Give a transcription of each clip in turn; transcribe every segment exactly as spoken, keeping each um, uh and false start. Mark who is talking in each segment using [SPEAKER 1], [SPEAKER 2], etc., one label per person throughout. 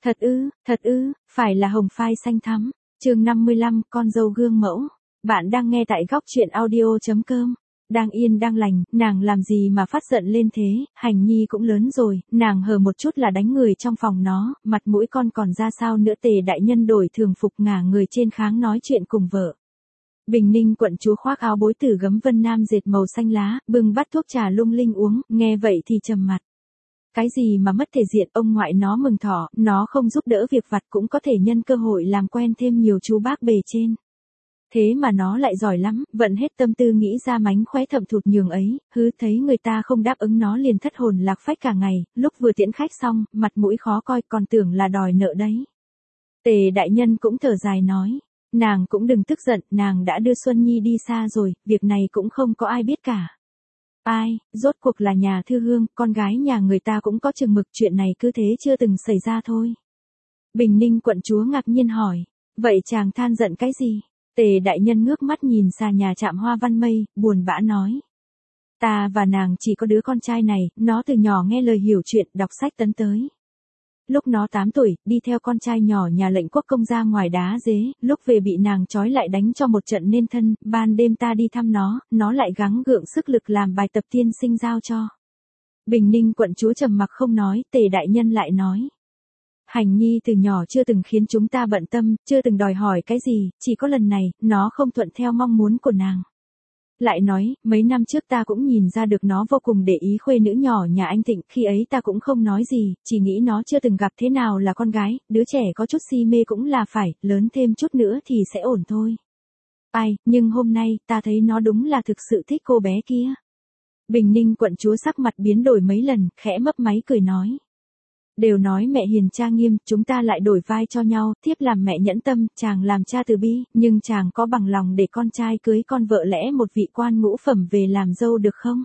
[SPEAKER 1] Thật ư, thật ư, phải là hồng phai xanh thắm. Chương năm mươi lăm, con dâu gương mẫu. Bạn đang nghe tại góc truyện audio.com. Đang yên đang lành, nàng làm gì mà phát giận lên thế, Hành Nhi cũng lớn rồi, nàng hờ một chút là đánh người trong phòng nó, mặt mũi con còn ra sao nữa. Tề đại nhân đổi thường phục ngả người trên kháng nói chuyện cùng vợ. Bình Ninh quận chúa khoác áo bối từ gấm vân nam dệt màu xanh lá, bưng bát thuốc trà lung linh uống, nghe vậy thì trầm mặt. Cái gì mà mất thể diện, ông ngoại nó mừng thọ, nó không giúp đỡ việc vặt cũng có thể nhân cơ hội làm quen thêm nhiều chú bác bề trên. Thế mà nó lại giỏi lắm, vận hết tâm tư nghĩ ra mánh khóe thậm thụt nhường ấy, hứ thấy người ta không đáp ứng nó liền thất hồn lạc phách cả ngày, lúc vừa tiễn khách xong, mặt mũi khó coi còn tưởng là đòi nợ đấy. Tề đại nhân cũng thở dài nói, nàng cũng đừng tức giận, nàng đã đưa Xuân Nhi đi xa rồi, việc này cũng không có ai biết cả. Ai, rốt cuộc là nhà thư hương, con gái nhà người ta cũng có chừng mực, chuyện này cứ thế chưa từng xảy ra thôi. Bình Ninh quận chúa ngạc nhiên hỏi, vậy chàng than giận cái gì? Tề đại nhân ngước mắt nhìn xa nhà Trạm Hoa Văn Mây, buồn bã nói. Ta và nàng chỉ có đứa con trai này, nó từ nhỏ nghe lời hiểu chuyện, đọc sách tấn tới. Lúc nó tám tuổi, đi theo con trai nhỏ nhà lệnh quốc công ra ngoài đá dế, lúc về bị nàng trói lại đánh cho một trận nên thân, ban đêm ta đi thăm nó, nó lại gắng gượng sức lực làm bài tập tiên sinh giao cho. Bình Ninh quận chúa trầm mặc không nói, Tề đại nhân lại nói. Hành Nhi từ nhỏ chưa từng khiến chúng ta bận tâm, chưa từng đòi hỏi cái gì, chỉ có lần này, nó không thuận theo mong muốn của nàng. Lại nói, mấy năm trước ta cũng nhìn ra được nó vô cùng để ý khuê nữ nhỏ nhà anh Thịnh, khi ấy ta cũng không nói gì, chỉ nghĩ nó chưa từng gặp thế nào là con gái, đứa trẻ có chút si mê cũng là phải, lớn thêm chút nữa thì sẽ ổn thôi. Ai, nhưng hôm nay, ta thấy nó đúng là thực sự thích cô bé kia. Bình Ninh quận chúa sắc mặt biến đổi mấy lần, khẽ mấp máy cười nói. Đều nói mẹ hiền cha nghiêm, chúng ta lại đổi vai cho nhau, thiếp làm mẹ nhẫn tâm, chàng làm cha từ bi, nhưng chàng có bằng lòng để con trai cưới con vợ lẽ một vị quan ngũ phẩm về làm dâu được không?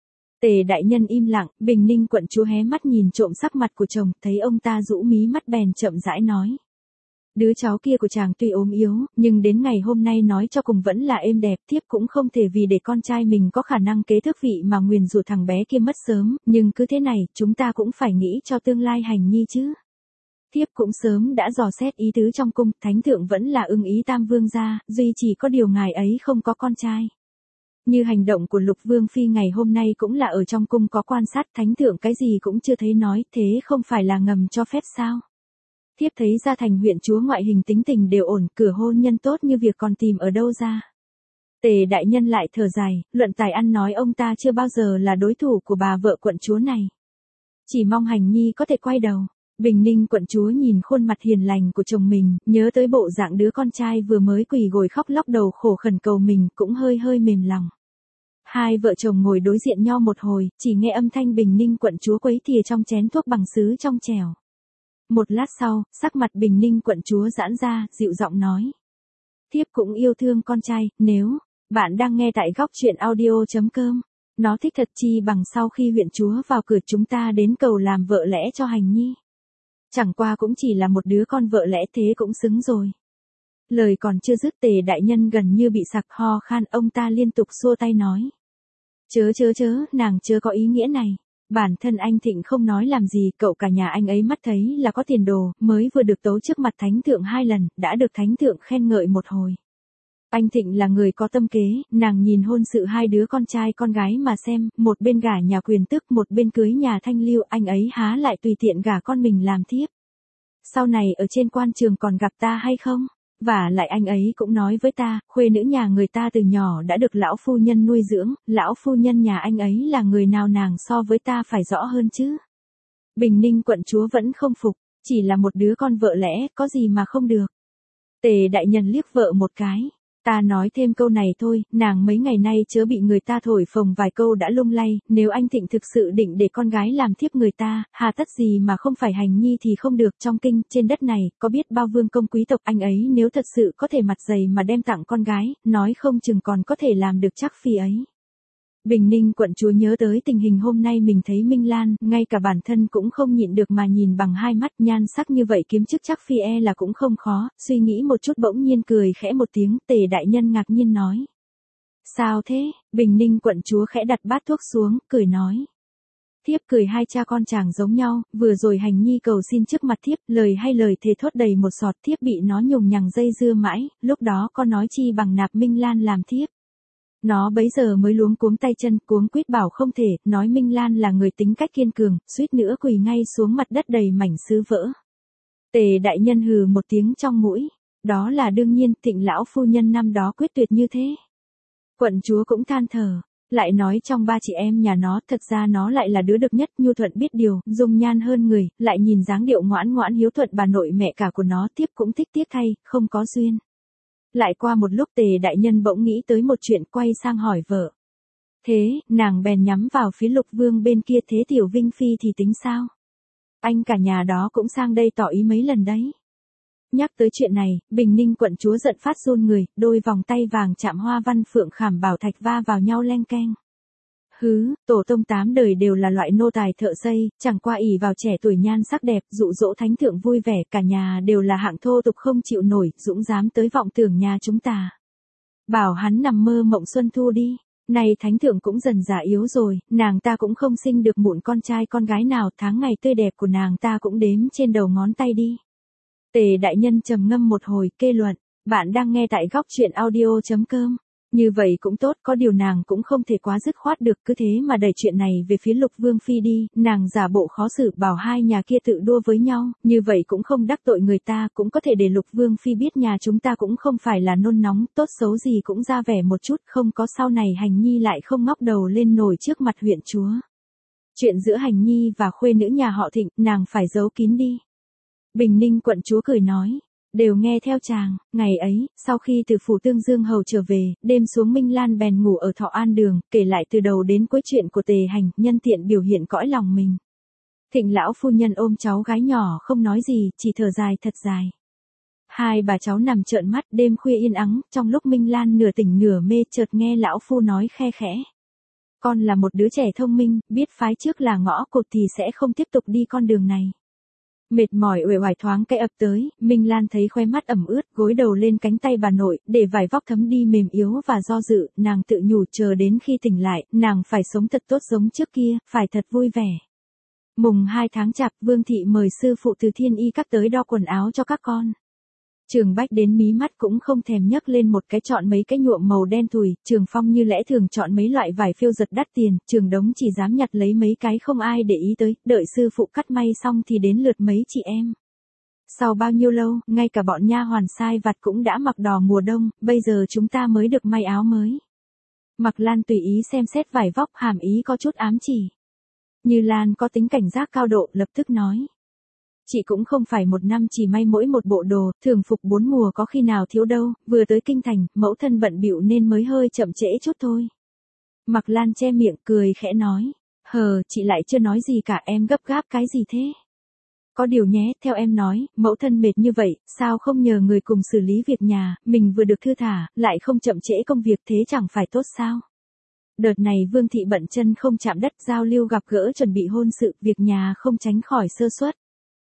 [SPEAKER 1] Tề đại nhân im lặng, Bình Ninh quận chúa hé mắt nhìn trộm sắc mặt của chồng, thấy ông ta rũ mí mắt bèn chậm rãi nói. Đứa cháu kia của chàng tuy ốm yếu, nhưng đến ngày hôm nay nói cho cùng vẫn là êm đẹp, thiếp cũng không thể vì để con trai mình có khả năng kế thức vị mà nguyền rủa thằng bé kia mất sớm, nhưng cứ thế này, chúng ta cũng phải nghĩ cho tương lai Hành Nhi chứ. Thiếp cũng sớm đã dò xét ý tứ trong cung, thánh thượng vẫn là ưng ý tam vương gia, duy chỉ có điều ngài ấy không có con trai. Như hành động của Lục Vương Phi ngày hôm nay cũng là ở trong cung có quan sát, thánh thượng cái gì cũng chưa thấy nói, thế không phải là ngầm cho phép sao? Thiếp thấy ra thành huyện chúa ngoại hình tính tình đều ổn, cửa hôn nhân tốt như việc còn tìm ở đâu ra. Tề đại nhân lại thở dài, luận tài ăn nói ông ta chưa bao giờ là đối thủ của bà vợ quận chúa này. Chỉ mong Hành Nhi có thể quay đầu. Bình Ninh quận chúa nhìn khuôn mặt hiền lành của chồng mình, nhớ tới bộ dạng đứa con trai vừa mới quỳ gối khóc lóc đầu khổ khẩn cầu mình, cũng hơi hơi mềm lòng. Hai vợ chồng ngồi đối diện nhau một hồi, chỉ nghe âm thanh Bình Ninh quận chúa quấy thìa trong chén thuốc bằng sứ trong chèo. Một lát sau, sắc mặt Bình Ninh quận chúa giãn ra, dịu giọng nói. Thiếp cũng yêu thương con trai, nếu, bạn đang nghe tại góc truyện audio.com, nó thích thật chi bằng sau khi huyện chúa vào cửa chúng ta đến cầu làm vợ lẽ cho Hành Nhi. Chẳng qua cũng chỉ là một đứa con vợ lẽ thế cũng xứng rồi. Lời còn chưa dứt Tề đại nhân gần như bị sặc ho khan, ông ta liên tục xua tay nói. Chớ chớ chớ, nàng chớ có ý nghĩa này. Bản thân anh Thịnh không nói làm gì, cậu cả nhà anh ấy mắt thấy là có tiền đồ, mới vừa được tấu trước mặt thánh thượng hai lần, đã được thánh thượng khen ngợi một hồi. Anh Thịnh là người có tâm kế, nàng nhìn hôn sự hai đứa con trai con gái mà xem, một bên gả nhà quyền tước, một bên cưới nhà thanh lưu, anh ấy há lại tùy tiện gả con mình làm thiếp. Sau này ở trên quan trường còn gặp ta hay không? Và lại anh ấy cũng nói với ta, khuê nữ nhà người ta từ nhỏ đã được lão phu nhân nuôi dưỡng, lão phu nhân nhà anh ấy là người nào nàng so với ta phải rõ hơn chứ. Bình Ninh quận chúa vẫn không phục, chỉ là một đứa con vợ lẽ, có gì mà không được. Tề đại nhân liếc vợ một cái. Ta nói thêm câu này thôi, nàng mấy ngày nay chớ bị người ta thổi phồng vài câu đã lung lay, nếu anh Thịnh thực sự định để con gái làm thiếp người ta, hà tất gì mà không phải Hành Nhi thì không được. Trong kinh, trên đất này, có biết bao vương công quý tộc, anh ấy nếu thật sự có thể mặt dày mà đem tặng con gái, nói không chừng còn có thể làm được chắc phi ấy. Bình Ninh quận chúa nhớ tới tình hình hôm nay mình thấy Minh Lan, ngay cả bản thân cũng không nhịn được mà nhìn bằng hai mắt, nhan sắc như vậy kiếm chức chắc phi e là cũng không khó, suy nghĩ một chút bỗng nhiên cười khẽ một tiếng, Tề đại nhân ngạc nhiên nói. Sao thế? Bình Ninh quận chúa khẽ đặt bát thuốc xuống, cười nói. Thiếp cười hai cha con chàng giống nhau, vừa rồi Hành Nhi cầu xin trước mặt thiếp, lời hay lời thề thốt đầy một sọt, thiếp bị nó nhùng nhằng dây dưa mãi, lúc đó con nói chi bằng nạp Minh Lan làm thiếp. Nó bấy giờ mới luống cuống tay chân, cuống quýt bảo không thể, nói Minh Lan là người tính cách kiên cường, suýt nữa quỳ ngay xuống mặt đất đầy mảnh sứ vỡ. Tề đại nhân hừ một tiếng trong mũi, đó là đương nhiên, Thịnh lão phu nhân năm đó quyết tuyệt như thế. Quận chúa cũng than thở, lại nói trong ba chị em nhà nó, thật ra nó lại là đứa được nhất, nhu thuận biết điều, dung nhan hơn người, lại nhìn dáng điệu ngoãn ngoãn hiếu thuận bà nội mẹ cả của nó, tiếp cũng thích tiếc thay, không có duyên. Lại qua một lúc Tề đại nhân bỗng nghĩ tới một chuyện, quay sang hỏi vợ. Thế, nàng bèn nhắm vào phía Lục Vương bên kia, thế Tiểu Vinh Phi thì tính sao? Anh cả nhà đó cũng sang đây tỏ ý mấy lần đấy. Nhắc tới chuyện này, Bình Ninh quận chúa giận phát run người, đôi vòng tay vàng chạm hoa văn phượng khảm bảo thạch va vào nhau leng keng. Hứ, tổ tông tám đời đều là loại nô tài thợ xây, chẳng qua ỷ vào trẻ tuổi nhan sắc đẹp, dụ dỗ thánh thượng vui vẻ, cả nhà đều là hạng thô tục không chịu nổi, dũng dám tới vọng tưởng nhà chúng ta. Bảo hắn nằm mơ mộng xuân thu đi. Này thánh thượng cũng dần già yếu rồi, nàng ta cũng không sinh được mụn con trai con gái nào, tháng ngày tươi đẹp của nàng ta cũng đếm trên đầu ngón tay đi. Tề đại nhân trầm ngâm một hồi, kê luận, bạn đang nghe tại góc truyện audio chấm com. Như vậy cũng tốt, có điều nàng cũng không thể quá dứt khoát được, cứ thế mà đẩy chuyện này về phía Lục Vương Phi đi, nàng giả bộ khó xử bảo hai nhà kia tự đua với nhau, như vậy cũng không đắc tội người ta, cũng có thể để Lục Vương Phi biết nhà chúng ta cũng không phải là nôn nóng, tốt xấu gì cũng ra vẻ một chút, không có sau này Hành Nhi lại không ngóc đầu lên nổi trước mặt huyện chúa. Chuyện giữa Hành Nhi và khuê nữ nhà họ Thịnh, nàng phải giấu kín đi. Bình Ninh quận chúa cười nói. Đều nghe theo chàng, ngày ấy, sau khi từ phủ Tương Dương Hầu trở về, đêm xuống Minh Lan bèn ngủ ở Thọ An Đường, kể lại từ đầu đến cuối chuyện của Tề Hành, nhân tiện biểu hiện cõi lòng mình. Thịnh lão phu nhân ôm cháu gái nhỏ không nói gì, chỉ thở dài thật dài. Hai bà cháu nằm trợn mắt, đêm khuya yên ắng, trong lúc Minh Lan nửa tỉnh nửa mê, chợt nghe lão phu nói khe khẽ. Con là một đứa trẻ thông minh, biết phái trước là ngõ cụt thì sẽ không tiếp tục đi con đường này. Mệt mỏi uể oải thoáng cái ập tới, Minh Lan thấy khóe mắt ẩm ướt, gối đầu lên cánh tay bà nội, để vải vóc thấm đi mềm yếu và do dự, nàng tự nhủ chờ đến khi tỉnh lại, nàng phải sống thật tốt giống trước kia, phải thật vui vẻ. Mùng hai tháng chạp, Vương thị mời sư phụ từ Thiên Y Các tới đo quần áo cho các con. Trường Bách đến mí mắt cũng không thèm nhấc lên một cái, chọn mấy cái nhuộm màu đen thùi, Trường Phong như lẽ thường chọn mấy loại vải phiêu giật đắt tiền, Trường Đống chỉ dám nhặt lấy mấy cái không ai để ý tới, đợi sư phụ cắt may xong thì đến lượt mấy chị em. Sau bao nhiêu lâu, ngay cả bọn nha hoàn sai vặt cũng đã mặc đò mùa đông, bây giờ chúng ta mới được may áo mới. Mặc Lan tùy ý xem xét vải vóc, hàm ý có chút ám chỉ. Như Lan có tính cảnh giác cao độ, lập tức nói. Chị cũng không phải một năm chỉ may mỗi một bộ đồ, thường phục bốn mùa có khi nào thiếu đâu, vừa tới kinh thành, mẫu thân bận bịu nên mới hơi chậm trễ chút thôi. Mặc Lan che miệng cười khẽ nói, hờ, chị lại chưa nói gì cả, em gấp gáp cái gì thế? Có điều nhé, theo em nói, mẫu thân mệt như vậy, sao không nhờ người cùng xử lý việc nhà, mình vừa được thư thả, lại không chậm trễ công việc, thế chẳng phải tốt sao? Đợt này Vương thị bận chân không chạm đất, giao lưu gặp gỡ chuẩn bị hôn sự, việc nhà không tránh khỏi sơ suất.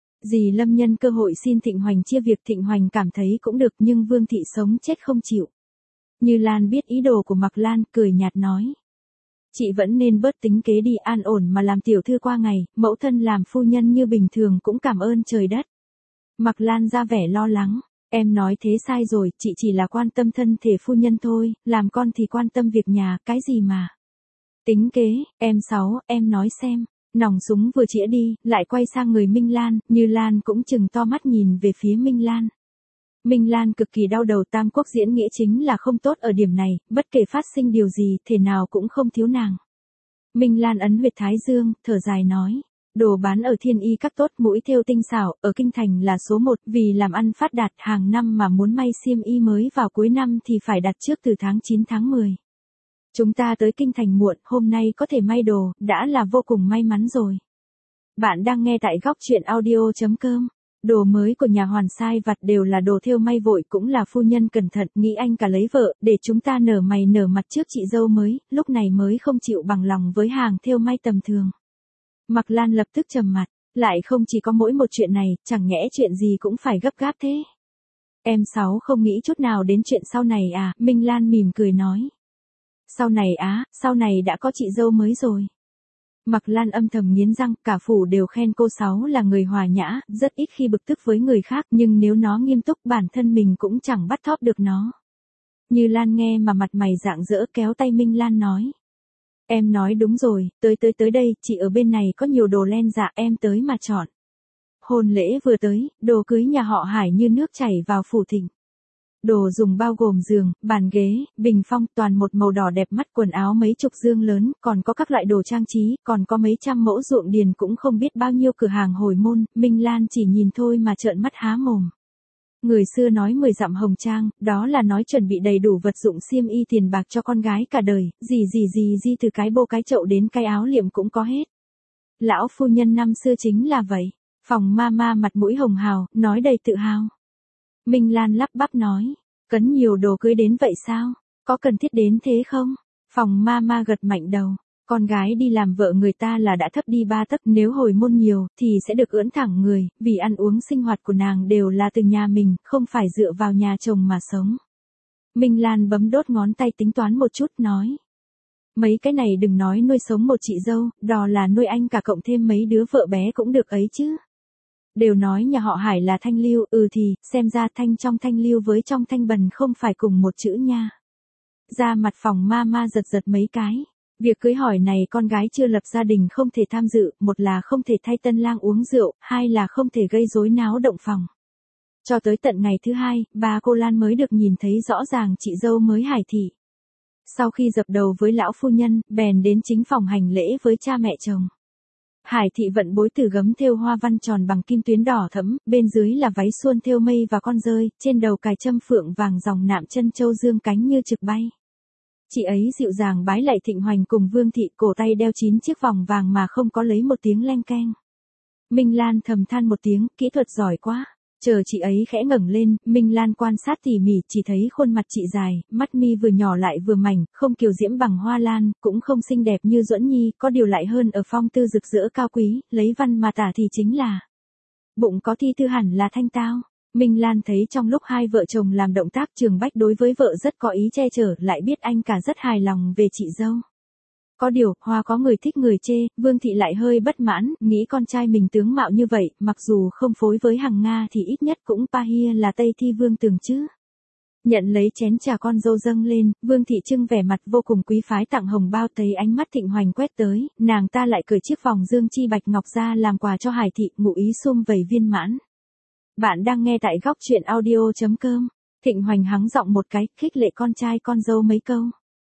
[SPEAKER 1] Dì Lâm nhân cơ hội xin Thịnh Hoành chia việc, Thịnh Hoành cảm thấy cũng được, nhưng Vương thị sống chết không chịu. Như Lan biết ý đồ của Mặc Lan, cười nhạt nói. Chị vẫn nên bớt tính kế đi, an ổn mà làm tiểu thư qua ngày, mẫu thân làm phu nhân như bình thường cũng cảm ơn trời đất. Mặc Lan ra vẻ lo lắng, em nói thế sai rồi, chị chỉ là quan tâm thân thể phu nhân thôi, làm con thì quan tâm việc nhà, cái gì mà. Tính kế, em sáu, em nói xem. Nòng súng vừa chĩa đi, lại quay sang người Minh Lan, Như Lan cũng chừng to mắt nhìn về phía Minh Lan. Minh Lan cực kỳ đau đầu, Tam Quốc diễn nghĩa chính là không tốt ở điểm này, bất kể phát sinh điều gì, thể nào cũng không thiếu nàng. Minh Lan ấn huyệt thái dương, thở dài nói. Đồ bán ở Thiên Y Các tốt, mũi thêu tinh xảo, ở kinh thành là số một, vì làm ăn phát đạt, hàng năm mà muốn may xiêm y mới vào cuối năm thì phải đặt trước từ tháng chín tháng mười. Chúng ta tới kinh thành muộn, hôm nay có thể may đồ, đã là vô cùng may mắn rồi. Bạn đang nghe tại góc truyện audio chấm com. Đồ mới của nhà hoàn sai vặt đều là đồ thêu may vội, cũng là phu nhân cẩn thận, nghĩ anh cả lấy vợ, để chúng ta nở mày nở mặt trước chị dâu mới, lúc này mới không chịu bằng lòng với hàng thêu may tầm thường. Mặc Lan lập tức trầm mặt, lại không chỉ có mỗi một chuyện này, chẳng nhẽ chuyện gì cũng phải gấp gáp thế. Em sáu không nghĩ chút nào đến chuyện sau này à, Minh Lan mỉm cười nói. Sau này á, sau này đã có chị dâu mới rồi. Mặc Lan âm thầm nghiến răng, cả phủ đều khen cô Sáu là người hòa nhã, rất ít khi bực tức với người khác, nhưng nếu nó nghiêm túc bản thân mình cũng chẳng bắt thóp được nó. Như Lan nghe mà mặt mày rạng rỡ kéo tay Minh Lan nói. Em nói đúng rồi, tới tới tới đây, chị ở bên này có nhiều đồ len dạ, em tới mà chọn. Hôn lễ vừa tới, đồ cưới nhà họ Hải như nước chảy vào phủ thịnh. Đồ dùng bao gồm giường, bàn ghế, bình phong, toàn một màu đỏ đẹp mắt, quần áo mấy chục dương lớn, còn có các loại đồ trang trí, còn có mấy trăm mẫu ruộng điền, cũng không biết bao nhiêu cửa hàng hồi môn. Minh Lan chỉ nhìn thôi mà trợn mắt há mồm. Người xưa nói mười dặm hồng trang, đó là nói chuẩn bị đầy đủ vật dụng xiêm y tiền bạc cho con gái cả đời, gì gì gì gì từ cái bô cái chậu đến cái áo liệm cũng có hết. Lão phu nhân năm xưa chính là vậy. Phòng ma ma mặt mũi hồng hào, nói đầy tự hào. Minh Lan lắp bắp nói, cấn nhiều đồ cưới đến vậy sao? Có cần thiết đến thế không? Phòng ma ma gật mạnh đầu. Con gái đi làm vợ người ta là đã thấp đi ba tấc, nếu hồi môn nhiều thì sẽ được ưỡn thẳng người, vì ăn uống sinh hoạt của nàng đều là từ nhà mình, không phải dựa vào nhà chồng mà sống. Minh Lan bấm đốt ngón tay tính toán một chút nói. Mấy cái này đừng nói nuôi sống một chị dâu, đó là nuôi anh cả cộng thêm mấy đứa vợ bé cũng được ấy chứ. Đều nói nhà họ Hải là thanh lưu, ừ thì, xem ra thanh trong thanh lưu với trong thanh bần không phải cùng một chữ nha. Ra mặt phòng ma ma giật giật mấy cái. Việc cưới hỏi này con gái chưa lập gia đình không thể tham dự, một là không thể thay tân lang uống rượu, hai là không thể gây rối náo động phòng. Cho tới tận ngày thứ hai, bà cô Lan mới được nhìn thấy rõ ràng chị dâu mới Hải thị. Sau khi dập đầu với lão phu nhân, bèn đến chính phòng hành lễ với cha mẹ chồng. Hải thị vận bối từ gấm thêu hoa văn tròn bằng kim tuyến đỏ thẫm, bên dưới là váy suôn thêu mây và con dơi, trên đầu cài châm phượng vàng dòng nạm chân châu dương cánh như trực bay. Chị ấy dịu dàng bái lạy Thịnh Hoành cùng Vương thị, cổ tay đeo chín chiếc vòng vàng mà không có lấy một tiếng leng keng. Minh Lan thầm than một tiếng, kỹ thuật giỏi quá. Chờ chị ấy khẽ ngẩng lên, Minh Lan quan sát tỉ mỉ, chỉ thấy khuôn mặt chị dài, mắt mi vừa nhỏ lại vừa mảnh, không kiều diễm bằng hoa lan, cũng không xinh đẹp như Duẫn Nhi, có điều lại hơn ở phong tư rực rỡ cao quý, lấy văn mà tả thì chính là bụng có thi thư hẳn là thanh tao. Minh Lan thấy trong lúc hai vợ chồng làm động tác Trường Bách đối với vợ rất có ý che chở, lại biết anh cả rất hài lòng về chị dâu. Có điều, Hoa có người thích người chê, Vương thị lại hơi bất mãn, nghĩ con trai mình tướng mạo như vậy, mặc dù không phối với Hằng Nga thì ít nhất cũng Pahia là Tây Thi Vương Tường chứ. Nhận lấy chén trà con dâu dâng lên, Vương thị trưng vẻ mặt vô cùng quý phái tặng hồng bao, thấy ánh mắt Thịnh Hoành quét tới, nàng ta lại cởi chiếc vòng dương chi bạch ngọc ra làm quà cho Hải thị, ngụ ý sum vầy viên mãn. Bạn đang nghe tại góc truyện audio chấm com. Thịnh Hoành hắng giọng một cái, khích lệ con trai con dâu mấy câu.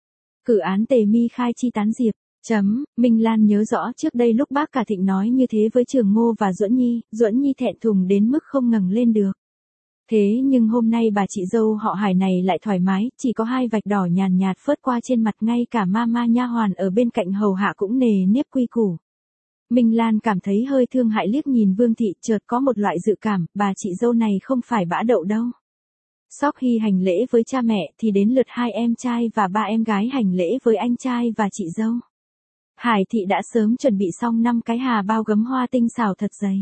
[SPEAKER 1] Cử án tề mi khai chi tán diệp. Chấm, Minh Lan nhớ rõ trước đây lúc bác cả Thịnh nói như thế với Trường Ngô và Duẫn Nhi, Duẫn Nhi thẹn thùng đến mức không ngẩng lên được. Thế nhưng hôm nay bà chị dâu họ Hải này lại thoải mái, chỉ có hai vạch đỏ nhàn nhạt phớt qua trên mặt, ngay cả mama nha hoàn ở bên cạnh hầu hạ cũng nề nếp quy củ. Minh Lan cảm thấy hơi thương hại liếc nhìn Vương thị, chợt có một loại dự cảm, bà chị dâu này không phải bã đậu đâu. Sau khi hành lễ với cha mẹ thì đến lượt hai em trai và ba em gái hành lễ với anh trai và chị dâu. Hải thị đã sớm chuẩn bị xong năm cái hà bao gấm hoa tinh xảo thật dày.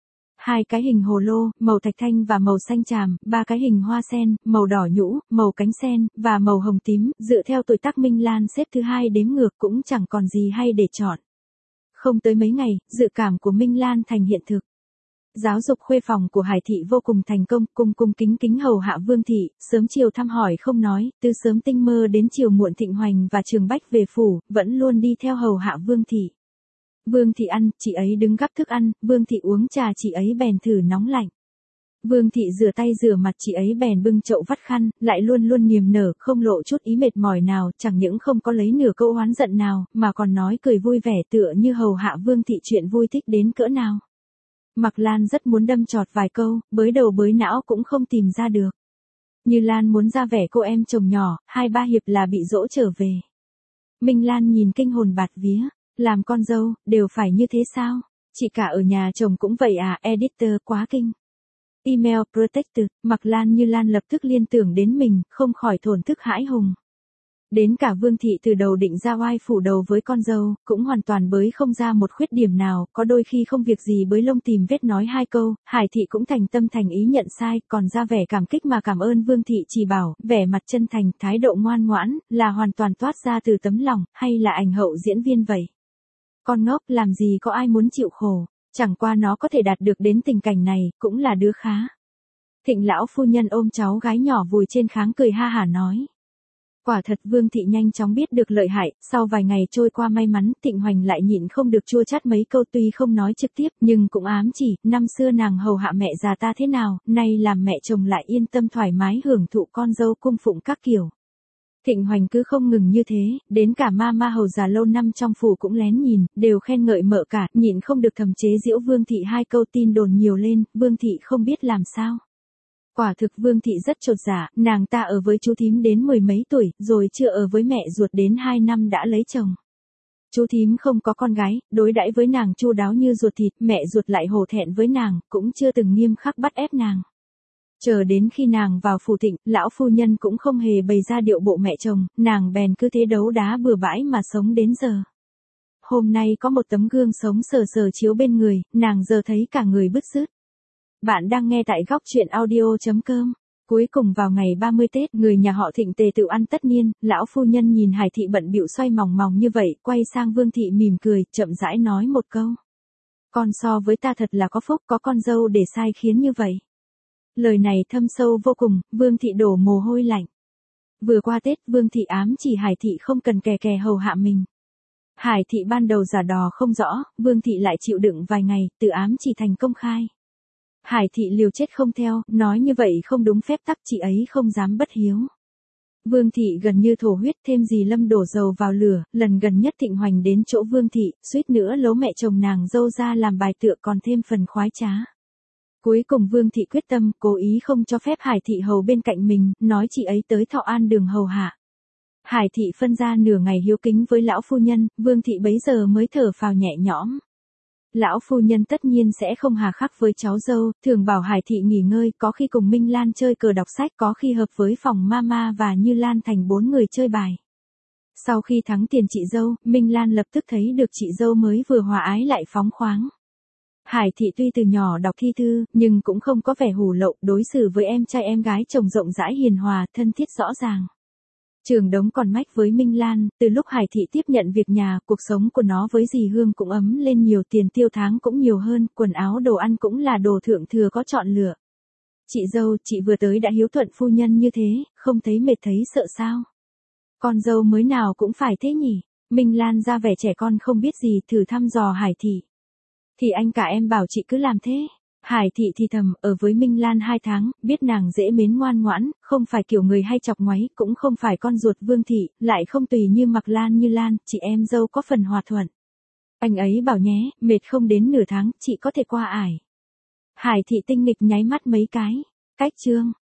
[SPEAKER 1] Hai cái hình hồ lô, màu thạch thanh và màu xanh tràm, ba cái hình hoa sen, màu đỏ nhũ, màu cánh sen, và màu hồng tím, dựa theo tuổi tác Minh Lan xếp thứ hai đếm ngược cũng chẳng còn gì hay để chọn. Không tới mấy ngày, dự cảm của Minh Lan thành hiện thực. Giáo dục khuê phòng của Hải thị vô cùng thành công, cung cung kính kính hầu hạ Vương thị, sớm chiều thăm hỏi không nói, từ sớm tinh mơ đến chiều muộn Thịnh Hoành và Trường Bách về phủ, vẫn luôn đi theo hầu hạ Vương thị. Vương thị ăn, chị ấy đứng gắp thức ăn, Vương thị uống trà, chị ấy bèn thử nóng lạnh. Vương thị rửa tay rửa mặt, chị ấy bèn bưng chậu vắt khăn, lại luôn luôn niềm nở, không lộ chút ý mệt mỏi nào, chẳng những không có lấy nửa câu oán giận nào, mà còn nói cười vui vẻ tựa như hầu hạ Vương thị chuyện vui thích đến cỡ nào. Mặc Lan rất muốn đâm chọt vài câu, bới đầu bới não cũng không tìm ra được. Như Lan muốn ra vẻ cô em chồng nhỏ, hai ba hiệp là bị dỗ trở về. Minh Lan nhìn kinh hồn bạt vía, làm con dâu, đều phải như thế sao? Chị cả ở nhà chồng cũng vậy à, editor quá kinh. Email protected, Mặc Lan Như Lan lập tức liên tưởng đến mình, không khỏi thổn thức hãi hùng. Đến cả Vương thị từ đầu định ra oai phủ đầu với con dâu, cũng hoàn toàn bới không ra một khuyết điểm nào, có đôi khi không việc gì bới lông tìm vết nói hai câu, Hải thị cũng thành tâm thành ý nhận sai, còn ra vẻ cảm kích mà cảm ơn Vương thị chỉ bảo, vẻ mặt chân thành, thái độ ngoan ngoãn, là hoàn toàn toát ra từ tấm lòng, hay là ảnh hậu diễn viên vậy? Con ngốc, làm gì có ai muốn chịu khổ, chẳng qua nó có thể đạt được đến tình cảnh này, cũng là đứa khá. Thịnh lão phu nhân ôm cháu gái nhỏ vùi trên kháng cười ha hả nói. Quả thật Vương thị nhanh chóng biết được lợi hại, sau vài ngày trôi qua may mắn, Thịnh Hoành lại nhịn không được chua chát mấy câu, tuy không nói trực tiếp, nhưng cũng ám chỉ, năm xưa nàng hầu hạ mẹ già ta thế nào, nay làm mẹ chồng lại yên tâm thoải mái hưởng thụ con dâu cung phụng các kiểu. Thịnh Hoành cứ không ngừng như thế, đến cả ma ma hầu già lâu năm trong phủ cũng lén nhìn, đều khen ngợi mợ cả, nhịn không được thầm chế giễu Vương thị hai câu, tin đồn nhiều lên, Vương thị không biết làm sao. Quả thực Vương thị rất chột dạ, nàng ta ở với chú thím đến mười mấy tuổi, rồi chưa ở với mẹ ruột đến hai năm đã lấy chồng. Chú thím không có con gái, đối đãi với nàng chu đáo như ruột thịt, mẹ ruột lại hổ thẹn với nàng, cũng chưa từng nghiêm khắc bắt ép nàng. Chờ đến khi nàng vào phủ Thịnh, lão phu nhân cũng không hề bày ra điệu bộ mẹ chồng, nàng bèn cứ thế đấu đá bừa bãi mà sống đến giờ. Hôm nay có một tấm gương sống sờ sờ chiếu bên người, nàng giờ thấy cả người bứt rứt. Bạn đang nghe tại góc truyện audio chấm com. Cuối cùng vào ngày ba mươi Tết, người nhà họ Thịnh tề tựu ăn tất niên, lão phu nhân nhìn Hải thị bận bịu xoay mòng mòng như vậy, quay sang Vương thị mỉm cười, chậm rãi nói một câu. Con so với ta thật là có phúc, có con dâu để sai khiến như vậy. Lời này thâm sâu vô cùng, Vương thị đổ mồ hôi lạnh. Vừa qua Tết, Vương thị ám chỉ Hải thị không cần kè kè hầu hạ mình. Hải thị ban đầu giả đò không rõ, Vương thị lại chịu đựng vài ngày, tự ám chỉ thành công khai. Hải thị liều chết không theo, nói như vậy không đúng phép tắc, chị ấy không dám bất hiếu. Vương thị gần như thổ huyết, thêm gì lâm đổ dầu vào lửa, lần gần nhất Thịnh Hoành đến chỗ Vương thị, suýt nữa lố mẹ chồng nàng dâu ra làm bài tựa còn thêm phần khoái trá. Cuối cùng Vương thị quyết tâm, cố ý không cho phép Hải thị hầu bên cạnh mình, nói chị ấy tới Thọ An đường hầu hạ. Hải thị phân ra nửa ngày hiếu kính với lão phu nhân, Vương thị bấy giờ mới thở phào nhẹ nhõm. Lão phu nhân tất nhiên sẽ không hà khắc với cháu dâu, thường bảo Hải thị nghỉ ngơi, có khi cùng Minh Lan chơi cờ đọc sách, có khi hợp với phòng Mama và Như Lan thành bốn người chơi bài. Sau khi thắng tiền chị dâu, Minh Lan lập tức thấy được chị dâu mới vừa hòa ái lại phóng khoáng. Hải thị tuy từ nhỏ đọc thi thư, nhưng cũng không có vẻ hủ lậu, đối xử với em trai em gái chồng rộng rãi hiền hòa, thân thiết rõ ràng. Trường Đống còn mách với Minh Lan, từ lúc Hải thị tiếp nhận việc nhà, cuộc sống của nó với dì Hương cũng ấm lên nhiều, tiền tiêu tháng cũng nhiều hơn, quần áo đồ ăn cũng là đồ thượng thừa có chọn lựa. Chị dâu, chị vừa tới đã hiếu thuận phu nhân như thế, không thấy mệt thấy sợ sao? Con dâu mới nào cũng phải thế nhỉ? Minh Lan ra vẻ trẻ con không biết gì, thử thăm dò Hải thị. Thì anh cả em bảo chị cứ làm thế. Hải thị thì thầm, ở với Minh Lan hai tháng, biết nàng dễ mến ngoan ngoãn, không phải kiểu người hay chọc ngoáy, cũng không phải con ruột Vương thị, lại không tùy như Mặc Lan Như Lan, chị em dâu có phần hòa thuận. Anh ấy bảo nhé, mệt không đến nửa tháng, chị có thể qua ải. Hải thị tinh nghịch nháy mắt mấy cái. Cách chương.